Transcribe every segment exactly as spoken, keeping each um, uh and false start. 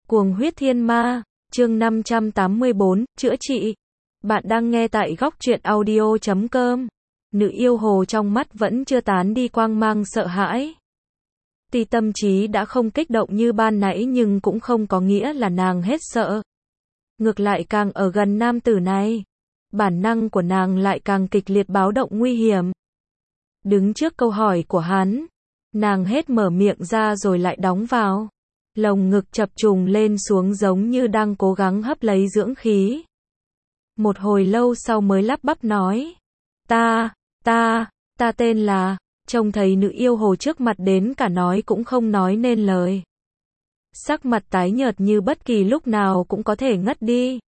Cuồng huyết thiên ma, chương năm trăm tám mươi bốn, chữa trị. Bạn đang nghe tại góc truyện audio chấm com. Nữ yêu hồ trong mắt vẫn chưa tán đi quang mang sợ hãi. Tuy tâm trí đã không kích động như ban nãy nhưng cũng không có nghĩa là nàng hết sợ. Ngược lại càng ở gần nam tử này, bản năng của nàng lại càng kịch liệt báo động nguy hiểm. Đứng trước câu hỏi của hắn, nàng hết mở miệng ra rồi lại đóng vào. Lồng ngực chập trùng lên xuống giống như đang cố gắng hấp lấy dưỡng khí. Một hồi lâu sau mới lắp bắp nói. Ta, ta, ta tên là, trông thấy nữ yêu hồ trước mặt đến cả nói cũng không nói nên lời. Sắc mặt tái nhợt như bất kỳ lúc nào cũng có thể ngất đi.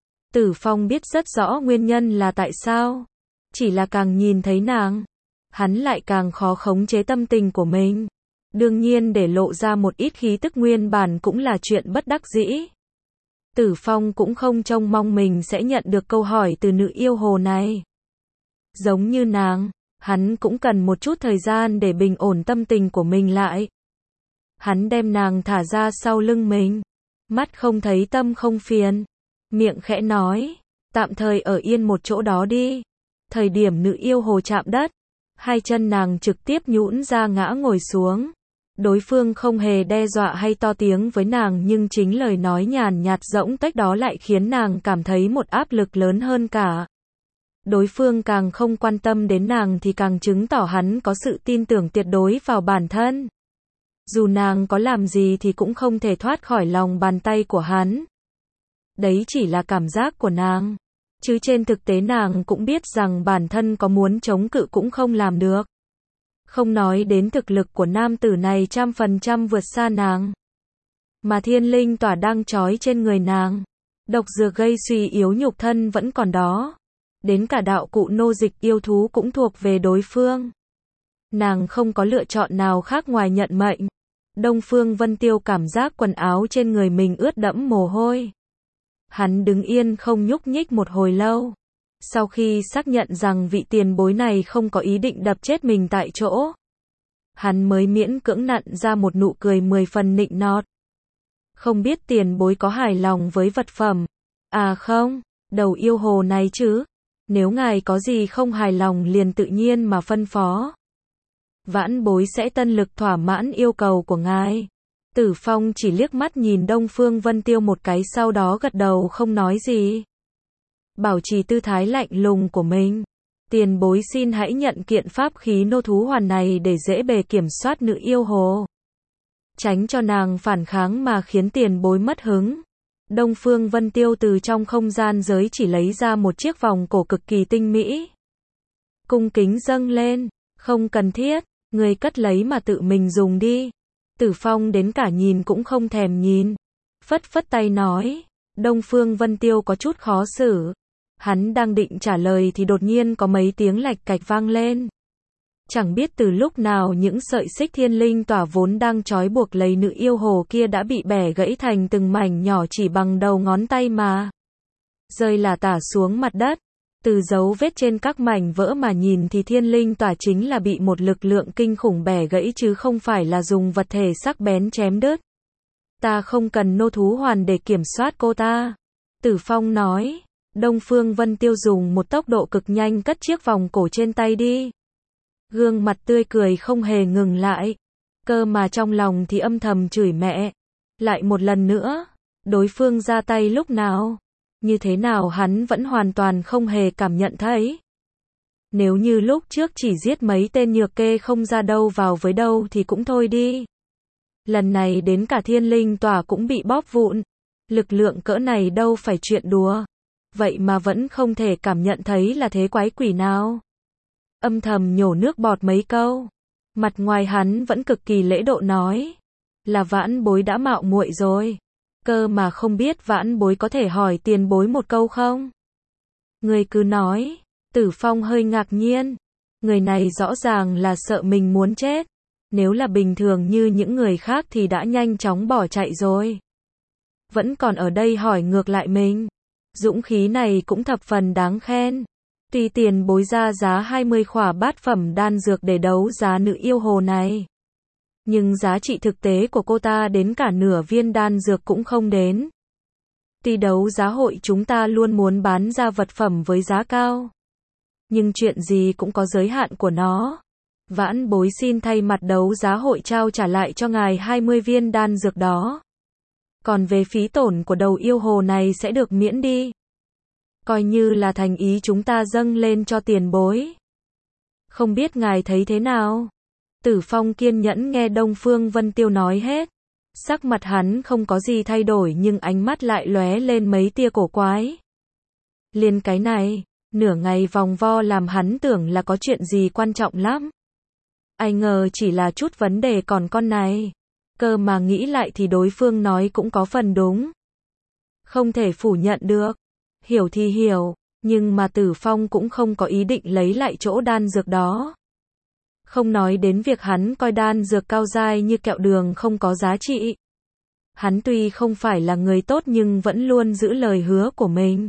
Tử Phong biết rất rõ nguyên nhân là tại sao. Chỉ là càng nhìn thấy nàng, hắn lại càng khó khống chế tâm tình của mình. Đương nhiên để lộ ra một ít khí tức nguyên bản cũng là chuyện bất đắc dĩ. Tử Phong cũng không trông mong mình sẽ nhận được câu hỏi từ nữ yêu hồ này. Giống như nàng, hắn cũng cần một chút thời gian để bình ổn tâm tình của mình lại. Hắn đem nàng thả ra sau lưng mình. Mắt không thấy tâm không phiền. Miệng khẽ nói, tạm thời ở yên một chỗ đó đi. Thời điểm nữ yêu hồ chạm đất, hai chân nàng trực tiếp nhũn ra ngã ngồi xuống. Đối phương không hề đe dọa hay to tiếng với nàng nhưng chính lời nói nhàn nhạt rỗng tuếch đó lại khiến nàng cảm thấy một áp lực lớn hơn cả. Đối phương càng không quan tâm đến nàng thì càng chứng tỏ hắn có sự tin tưởng tuyệt đối vào bản thân. Dù nàng có làm gì thì cũng không thể thoát khỏi lòng bàn tay của hắn. Đấy chỉ là cảm giác của nàng. Chứ trên thực tế nàng cũng biết rằng bản thân có muốn chống cự cũng không làm được. Không nói đến thực lực của nam tử này trăm phần trăm vượt xa nàng. Mà thiên linh tỏa đang trói trên người nàng. Độc dược gây suy yếu nhục thân vẫn còn đó. Đến cả đạo cụ nô dịch yêu thú cũng thuộc về đối phương. Nàng không có lựa chọn nào khác ngoài nhận mệnh. Đông Phương Vân Tiêu cảm giác quần áo trên người mình ướt đẫm mồ hôi. Hắn đứng yên không nhúc nhích một hồi lâu. Sau khi xác nhận rằng vị tiền bối này không có ý định đập chết mình tại chỗ, hắn mới miễn cưỡng nặn ra một nụ cười mười phần nịnh nọt. Không biết tiền bối có hài lòng với vật phẩm? À không, đầu yêu hồ này chứ. Nếu ngài có gì không hài lòng liền tự nhiên mà phân phó. Vãn bối sẽ tân lực thỏa mãn yêu cầu của ngài. Tử Phong chỉ liếc mắt nhìn Đông Phương Vân Tiêu một cái sau đó gật đầu không nói gì. Bảo trì tư thái lạnh lùng của mình. Tiền bối xin hãy nhận kiện pháp khí nô thú hoàn này để dễ bề kiểm soát nữ yêu hồ. Tránh cho nàng phản kháng mà khiến tiền bối mất hứng. Đông Phương Vân Tiêu từ trong không gian giới chỉ lấy ra một chiếc vòng cổ cực kỳ tinh mỹ. Cung kính dâng lên, không cần thiết, người cất lấy mà tự mình dùng đi. Tử Phong đến cả nhìn cũng không thèm nhìn. Phất phất tay nói, Đông Phương Vân Tiêu có chút khó xử. Hắn đang định trả lời thì đột nhiên có mấy tiếng lạch cạch vang lên. Chẳng biết từ lúc nào những sợi xích thiên linh tỏa vốn đang trói buộc lấy nữ yêu hồ kia đã bị bẻ gãy thành từng mảnh nhỏ chỉ bằng đầu ngón tay mà. Rơi lả tả xuống mặt đất. Từ dấu vết trên các mảnh vỡ mà nhìn thì thiên linh tỏa chính là bị một lực lượng kinh khủng bẻ gãy chứ không phải là dùng vật thể sắc bén chém đứt. Ta không cần nô thú hoàn để kiểm soát cô ta. Tử Phong nói. Đông Phương Vân Tiêu dùng một tốc độ cực nhanh cất chiếc vòng cổ trên tay đi. Gương mặt tươi cười không hề ngừng lại. Cơ mà trong lòng thì âm thầm chửi mẹ. Lại một lần nữa. Đối phương ra tay lúc nào? Như thế nào hắn vẫn hoàn toàn không hề cảm nhận thấy. Nếu như lúc trước chỉ giết mấy tên nhược kê không ra đâu vào với đâu thì cũng thôi đi. Lần này đến cả thiên linh tỏa cũng bị bóp vụn. Lực lượng cỡ này đâu phải chuyện đùa. Vậy mà vẫn không thể cảm nhận thấy là thế quái quỷ nào. Âm thầm nhổ nước bọt mấy câu. Mặt ngoài hắn vẫn cực kỳ lễ độ nói. Là vãn bối đã mạo muội rồi. Cơ mà không biết vãn bối có thể hỏi tiền bối một câu không? Người cứ nói. Tử Phong hơi ngạc nhiên. Người này rõ ràng là sợ mình muốn chết. Nếu là bình thường như những người khác thì đã nhanh chóng bỏ chạy rồi. Vẫn còn ở đây hỏi ngược lại mình. Dũng khí này cũng thập phần đáng khen. Tuy tiền bối ra giá hai mươi khỏa bát phẩm đan dược để đấu giá nữ yêu hồ này. Nhưng giá trị thực tế của cô ta đến cả nửa viên đan dược cũng không đến. Tuy đấu giá hội chúng ta luôn muốn bán ra vật phẩm với giá cao, nhưng chuyện gì cũng có giới hạn của nó. Vãn bối xin thay mặt đấu giá hội trao trả lại cho ngài hai mươi viên đan dược đó. Còn về phí tổn của đầu yêu hồ này sẽ được miễn đi. Coi như là thành ý chúng ta dâng lên cho tiền bối. Không biết ngài thấy thế nào? Tử Phong kiên nhẫn nghe Đông Phương Vân Tiêu nói hết. Sắc mặt hắn không có gì thay đổi nhưng ánh mắt lại lóe lên mấy tia cổ quái. Liền cái này, nửa ngày vòng vo làm hắn tưởng là có chuyện gì quan trọng lắm. Ai ngờ chỉ là chút vấn đề còn con này. Cơ mà nghĩ lại thì đối phương nói cũng có phần đúng. Không thể phủ nhận được. Hiểu thì hiểu, nhưng mà Tử Phong cũng không có ý định lấy lại chỗ đan dược đó. Không nói đến việc hắn coi đan dược cao giai như kẹo đường không có giá trị. Hắn tuy không phải là người tốt nhưng vẫn luôn giữ lời hứa của mình.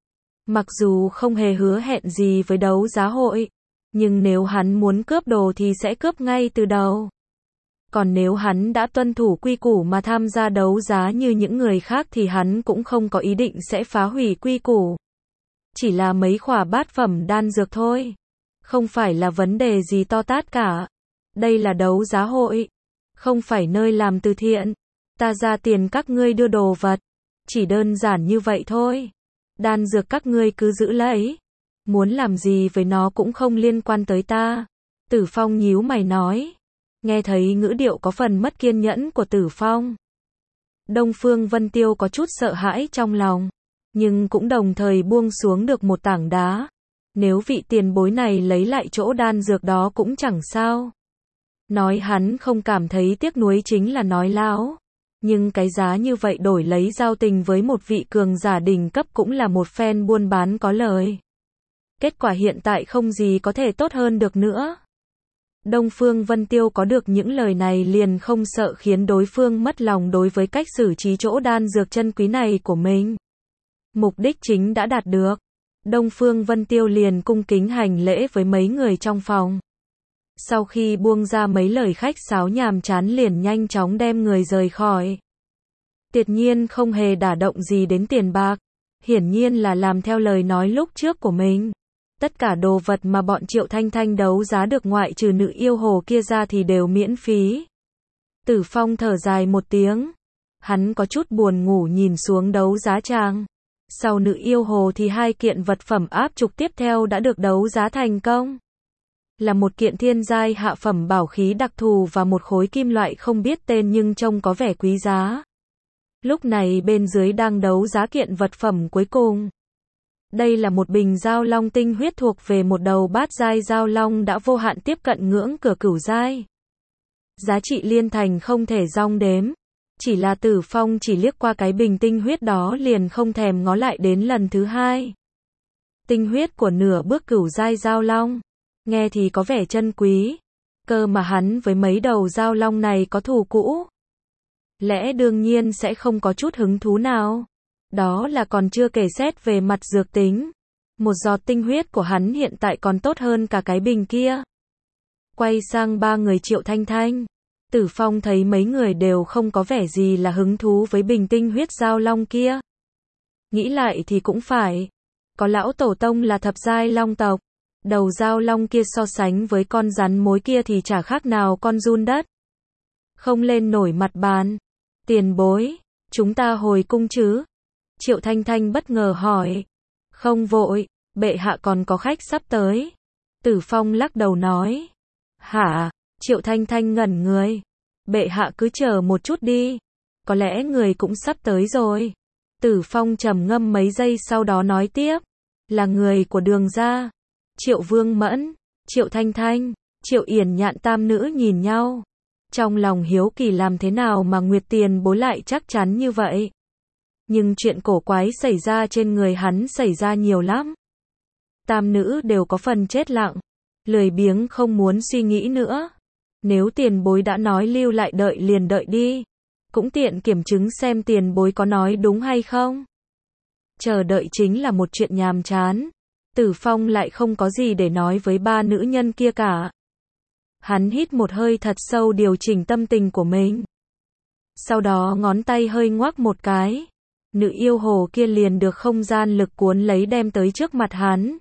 Mặc dù không hề hứa hẹn gì với đấu giá hội, nhưng nếu hắn muốn cướp đồ thì sẽ cướp ngay từ đầu. Còn nếu hắn đã tuân thủ quy củ mà tham gia đấu giá như những người khác thì hắn cũng không có ý định sẽ phá hủy quy củ. Chỉ là mấy khỏa bát phẩm đan dược thôi. Không phải là vấn đề gì to tát cả. Đây là đấu giá hội. Không phải nơi làm từ thiện. Ta ra tiền các ngươi đưa đồ vật. Chỉ đơn giản như vậy thôi. Đan dược các ngươi cứ giữ lấy. Muốn làm gì với nó cũng không liên quan tới ta. Tử Phong nhíu mày nói. Nghe thấy ngữ điệu có phần mất kiên nhẫn của Tử Phong. Đông Phương Vân Tiêu có chút sợ hãi trong lòng. Nhưng cũng đồng thời buông xuống được một tảng đá. Nếu vị tiền bối này lấy lại chỗ đan dược đó cũng chẳng sao. Nói hắn không cảm thấy tiếc nuối chính là nói láo. Nhưng cái giá như vậy đổi lấy giao tình với một vị cường giả đỉnh cấp cũng là một phen buôn bán có lời. Kết quả hiện tại không gì có thể tốt hơn được nữa. Đông Phương Vân Tiêu có được những lời này liền không sợ khiến đối phương mất lòng đối với cách xử trí chỗ đan dược chân quý này của mình. Mục đích chính đã đạt được. Đông Phương Vân Tiêu liền cung kính hành lễ với mấy người trong phòng. Sau khi buông ra mấy lời khách sáo nhàm chán liền nhanh chóng đem người rời khỏi. Tuyệt nhiên không hề đả động gì đến tiền bạc. Hiển nhiên là làm theo lời nói lúc trước của mình. Tất cả đồ vật mà bọn Triệu Thanh Thanh đấu giá được ngoại trừ nữ yêu hồ kia ra thì đều miễn phí. Tử Phong thở dài một tiếng. Hắn có chút buồn ngủ nhìn xuống đấu giá tràng. Sau nữ yêu hồ thì hai kiện vật phẩm áp trục tiếp theo đã được đấu giá thành công. Là một kiện thiên giai hạ phẩm bảo khí đặc thù và một khối kim loại không biết tên nhưng trông có vẻ quý giá. Lúc này bên dưới đang đấu giá kiện vật phẩm cuối cùng. Đây là một bình giao long tinh huyết thuộc về một đầu bát giai giao long đã vô hạn tiếp cận ngưỡng cửa cửu giai. Giá trị liên thành không thể đong đếm. Chỉ là Tử Phong chỉ liếc qua cái bình tinh huyết đó liền không thèm ngó lại đến lần thứ hai. Tinh huyết của nửa bước cửu giai giao long. Nghe thì có vẻ chân quý. Cơ mà hắn với mấy đầu giao long này có thù cũ. Lẽ đương nhiên sẽ không có chút hứng thú nào. Đó là còn chưa kể xét về mặt dược tính. Một giọt tinh huyết của hắn hiện tại còn tốt hơn cả cái bình kia. Quay sang ba người Triệu Thanh Thanh. Tử Phong thấy mấy người đều không có vẻ gì là hứng thú với bình tinh huyết giao long kia. Nghĩ lại thì cũng phải. Có lão tổ tông là thập giai long tộc. Đầu giao long kia so sánh với con rắn mối kia thì chả khác nào con giun đất. Không lên nổi mặt bàn. Tiền bối, chúng ta hồi cung chứ? Triệu Thanh Thanh bất ngờ hỏi. Không vội, bệ hạ còn có khách sắp tới. Tử Phong lắc đầu nói. Hả? Triệu Thanh Thanh ngẩn người. Bệ hạ cứ chờ một chút đi. Có lẽ người cũng sắp tới rồi. Tử Phong trầm ngâm mấy giây sau đó nói tiếp. Là người của Đường gia. Triệu Vương Mẫn, Triệu Thanh Thanh, Triệu Yển Nhạn tam nữ nhìn nhau. Trong lòng hiếu kỳ làm thế nào mà Nguyệt Tiền bối lại chắc chắn như vậy. Nhưng chuyện cổ quái xảy ra trên người hắn xảy ra nhiều lắm. Tam nữ đều có phần chết lặng. Lười biếng không muốn suy nghĩ nữa. Nếu tiền bối đã nói lưu lại đợi liền đợi đi. Cũng tiện kiểm chứng xem tiền bối có nói đúng hay không. Chờ đợi chính là một chuyện nhàm chán. Tử Phong lại không có gì để nói với ba nữ nhân kia cả. Hắn hít một hơi thật sâu điều chỉnh tâm tình của mình. Sau đó ngón tay hơi ngoắc một cái. Nữ yêu hồ kia liền được không gian lực cuốn lấy đem tới trước mặt hắn.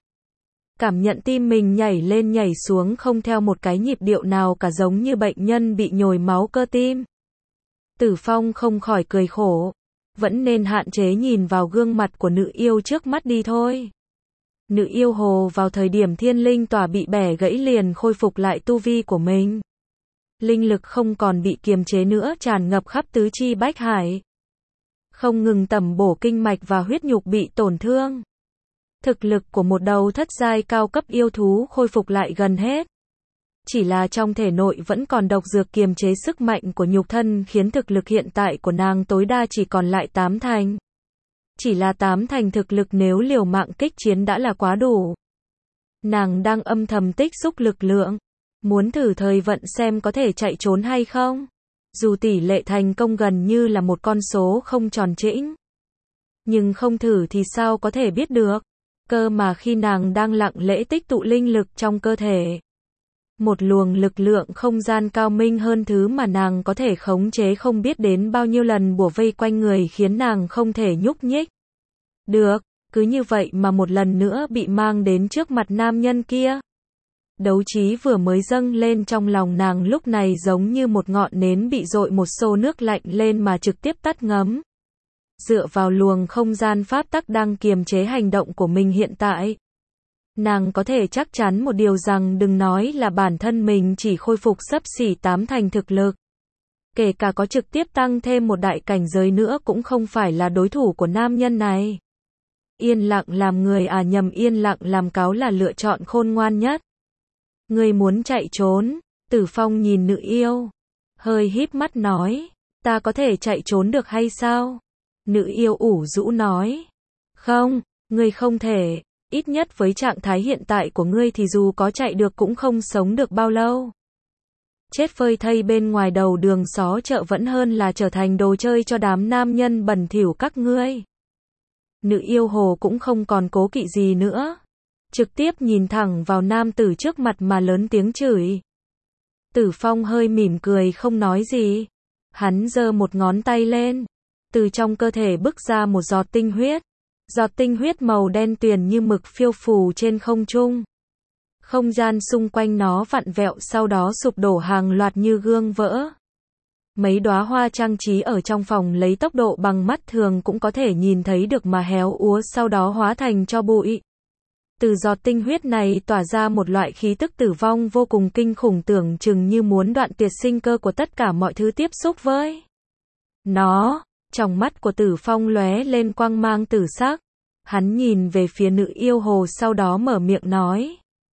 Cảm nhận tim mình nhảy lên nhảy xuống không theo một cái nhịp điệu nào cả, giống như bệnh nhân bị nhồi máu cơ tim. Tử Phong không khỏi cười khổ. Vẫn nên hạn chế nhìn vào gương mặt của nữ yêu trước mắt đi thôi. Nữ yêu hồ vào thời điểm thiên linh tỏa bị bẻ gãy liền khôi phục lại tu vi của mình. Linh lực không còn bị kiềm chế nữa, tràn ngập khắp tứ chi bách hải. Không ngừng tẩm bổ kinh mạch và huyết nhục bị tổn thương. Thực lực của một đầu thất giai cao cấp yêu thú khôi phục lại gần hết. Chỉ là trong thể nội vẫn còn độc dược kiềm chế sức mạnh của nhục thân, khiến thực lực hiện tại của nàng tối đa chỉ còn lại tám thành. Chỉ là tám thành thực lực nếu liều mạng kích chiến đã là quá đủ. Nàng đang âm thầm tích xúc lực lượng. Muốn thử thời vận xem có thể chạy trốn hay không. Dù tỷ lệ thành công gần như là một con số không tròn trĩnh. Nhưng không thử thì sao có thể biết được. Cơ mà khi nàng đang lặng lẽ tích tụ linh lực trong cơ thể. Một luồng lực lượng không gian cao minh hơn thứ mà nàng có thể khống chế không biết đến bao nhiêu lần bủa vây quanh người, khiến nàng không thể nhúc nhích. Được, cứ như vậy mà một lần nữa bị mang đến trước mặt nam nhân kia. Đấu trí vừa mới dâng lên trong lòng nàng lúc này giống như một ngọn nến bị dội một xô nước lạnh lên mà trực tiếp tắt ngấm. Dựa vào luồng không gian pháp tắc đang kiềm chế hành động của mình hiện tại. Nàng có thể chắc chắn một điều rằng đừng nói là bản thân mình chỉ khôi phục xấp xỉ tám thành thực lực. Kể cả có trực tiếp tăng thêm một đại cảnh giới nữa cũng không phải là đối thủ của nam nhân này. Yên lặng làm người à nhầm yên lặng làm cáo là lựa chọn khôn ngoan nhất. Ngươi muốn chạy trốn, Tử Phong nhìn nữ yêu. Hơi híp mắt nói, ta có thể chạy trốn được hay sao? Nữ yêu ủ rũ nói, không, ngươi không thể. Ít nhất với trạng thái hiện tại của ngươi thì dù có chạy được cũng không sống được bao lâu. Chết phơi thây bên ngoài đầu đường xó chợ vẫn hơn là trở thành đồ chơi cho đám nam nhân bẩn thỉu các ngươi. Nữ yêu hồ cũng không còn cố kỵ gì nữa. Trực tiếp nhìn thẳng vào nam tử trước mặt mà lớn tiếng chửi. Tử Phong hơi mỉm cười không nói gì. Hắn giơ một ngón tay lên. Từ trong cơ thể bứt ra một giọt tinh huyết. Giọt tinh huyết màu đen tuyền như mực phiêu phù trên không trung. Không gian xung quanh nó vặn vẹo sau đó sụp đổ hàng loạt như gương vỡ. Mấy đóa hoa trang trí ở trong phòng lấy tốc độ bằng mắt thường cũng có thể nhìn thấy được mà héo úa sau đó hóa thành tro bụi. Từ giọt tinh huyết này tỏa ra một loại khí tức tử vong vô cùng kinh khủng, tưởng chừng như muốn đoạn tuyệt sinh cơ của tất cả mọi thứ tiếp xúc với nó. Trong mắt của Tử Phong lóe lên quang mang tử sắc. Hắn nhìn về phía nữ yêu hồ sau đó mở miệng nói.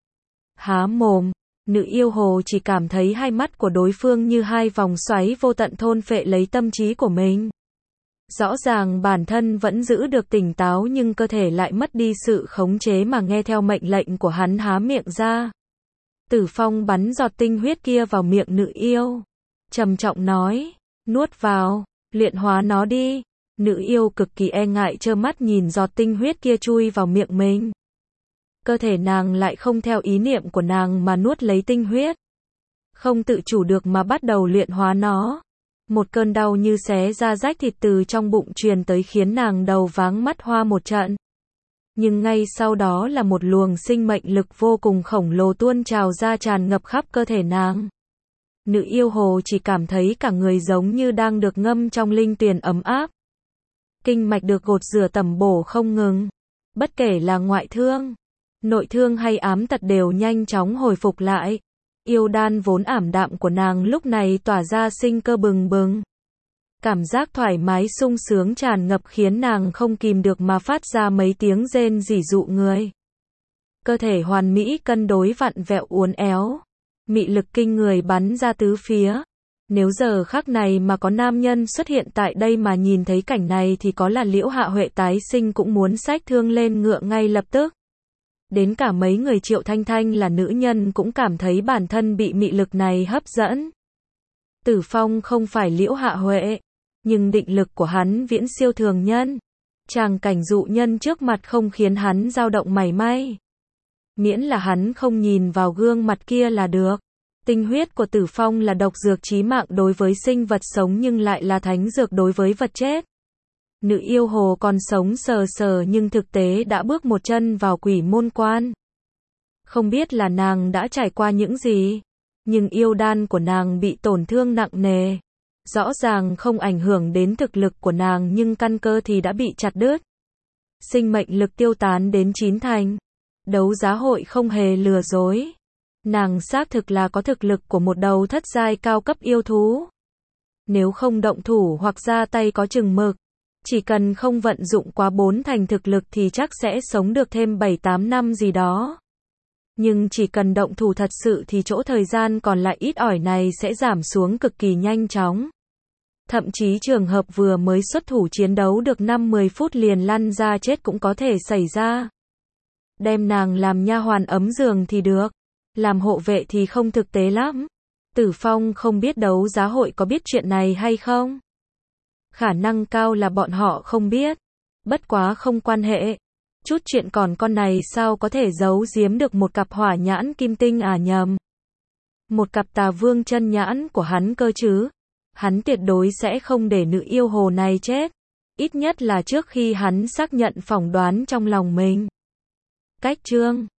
Há mồm, nữ yêu hồ chỉ cảm thấy hai mắt của đối phương như hai vòng xoáy vô tận thôn phệ lấy tâm trí của mình. Rõ ràng bản thân vẫn giữ được tỉnh táo nhưng cơ thể lại mất đi sự khống chế mà nghe theo mệnh lệnh của hắn há miệng ra. Tử Phong bắn giọt tinh huyết kia vào miệng nữ yêu. Trầm trọng nói, nuốt vào, luyện hóa nó đi. Nữ yêu cực kỳ e ngại trơ mắt nhìn giọt tinh huyết kia chui vào miệng mình. Cơ thể nàng lại không theo ý niệm của nàng mà nuốt lấy tinh huyết. Không tự chủ được mà bắt đầu luyện hóa nó. Một cơn đau như xé ra rách thịt từ trong bụng truyền tới khiến nàng đầu váng mắt hoa một trận. Nhưng ngay sau đó là một luồng sinh mệnh lực vô cùng khổng lồ tuôn trào ra tràn ngập khắp cơ thể nàng. Nữ yêu hồ chỉ cảm thấy cả người giống như đang được ngâm trong linh tuyền ấm áp. Kinh mạch được gột rửa tẩm bổ không ngừng. Bất kể là ngoại thương, nội thương hay ám tật đều nhanh chóng hồi phục lại. Yêu đan vốn ảm đạm của nàng lúc này tỏa ra sinh cơ bừng bừng. Cảm giác thoải mái sung sướng tràn ngập khiến nàng không kìm được mà phát ra mấy tiếng rên rỉ dụ người. Cơ thể hoàn mỹ cân đối vặn vẹo uốn éo. Mị lực kinh người bắn ra tứ phía. Nếu giờ khắc này mà có nam nhân xuất hiện tại đây mà nhìn thấy cảnh này thì có là Liễu Hạ Huệ tái sinh cũng muốn xách thương lên ngựa ngay lập tức. Đến cả mấy người Triệu Thanh Thanh là nữ nhân cũng cảm thấy bản thân bị mị lực này hấp dẫn. Tử Phong không phải Liễu Hạ Huệ, nhưng định lực của hắn viễn siêu thường nhân. Tràng cảnh dụ nhân trước mặt không khiến hắn dao động mảy may. Miễn là hắn không nhìn vào gương mặt kia là được. Tinh huyết của Tử Phong là độc dược chí mạng đối với sinh vật sống nhưng lại là thánh dược đối với vật chết. Nữ yêu hồ còn sống sờ sờ nhưng thực tế đã bước một chân vào quỷ môn quan. Không biết là nàng đã trải qua những gì, nhưng yêu đan của nàng bị tổn thương nặng nề. Rõ ràng không ảnh hưởng đến thực lực của nàng nhưng căn cơ thì đã bị chặt đứt. Sinh mệnh lực tiêu tán đến chín thành. Đấu giá hội không hề lừa dối. Nàng xác thực là có thực lực của một đầu thất giai cao cấp yêu thú. Nếu không động thủ hoặc ra tay có chừng mực, chỉ cần không vận dụng quá bốn thành thực lực thì chắc sẽ sống được thêm bảy tám năm gì đó. Nhưng chỉ cần động thủ thật sự thì chỗ thời gian còn lại ít ỏi này sẽ giảm xuống cực kỳ nhanh chóng. Thậm chí trường hợp vừa mới xuất thủ chiến đấu được năm mười phút liền lăn ra chết cũng có thể xảy ra. Đem nàng làm nha hoàn ấm giường thì được, làm hộ vệ thì không thực tế lắm. Tử Phong không biết đấu giá hội có biết chuyện này hay không? Khả năng cao là bọn họ không biết. Bất quá không quan hệ. Chút chuyện còn con này sao có thể giấu giếm được một cặp hỏa nhãn kim tinh à nhầm. Một cặp tà vương chân nhãn của hắn cơ chứ. Hắn tuyệt đối sẽ không để nữ yêu hồ này chết. Ít nhất là trước khi hắn xác nhận phỏng đoán trong lòng mình. Cách chương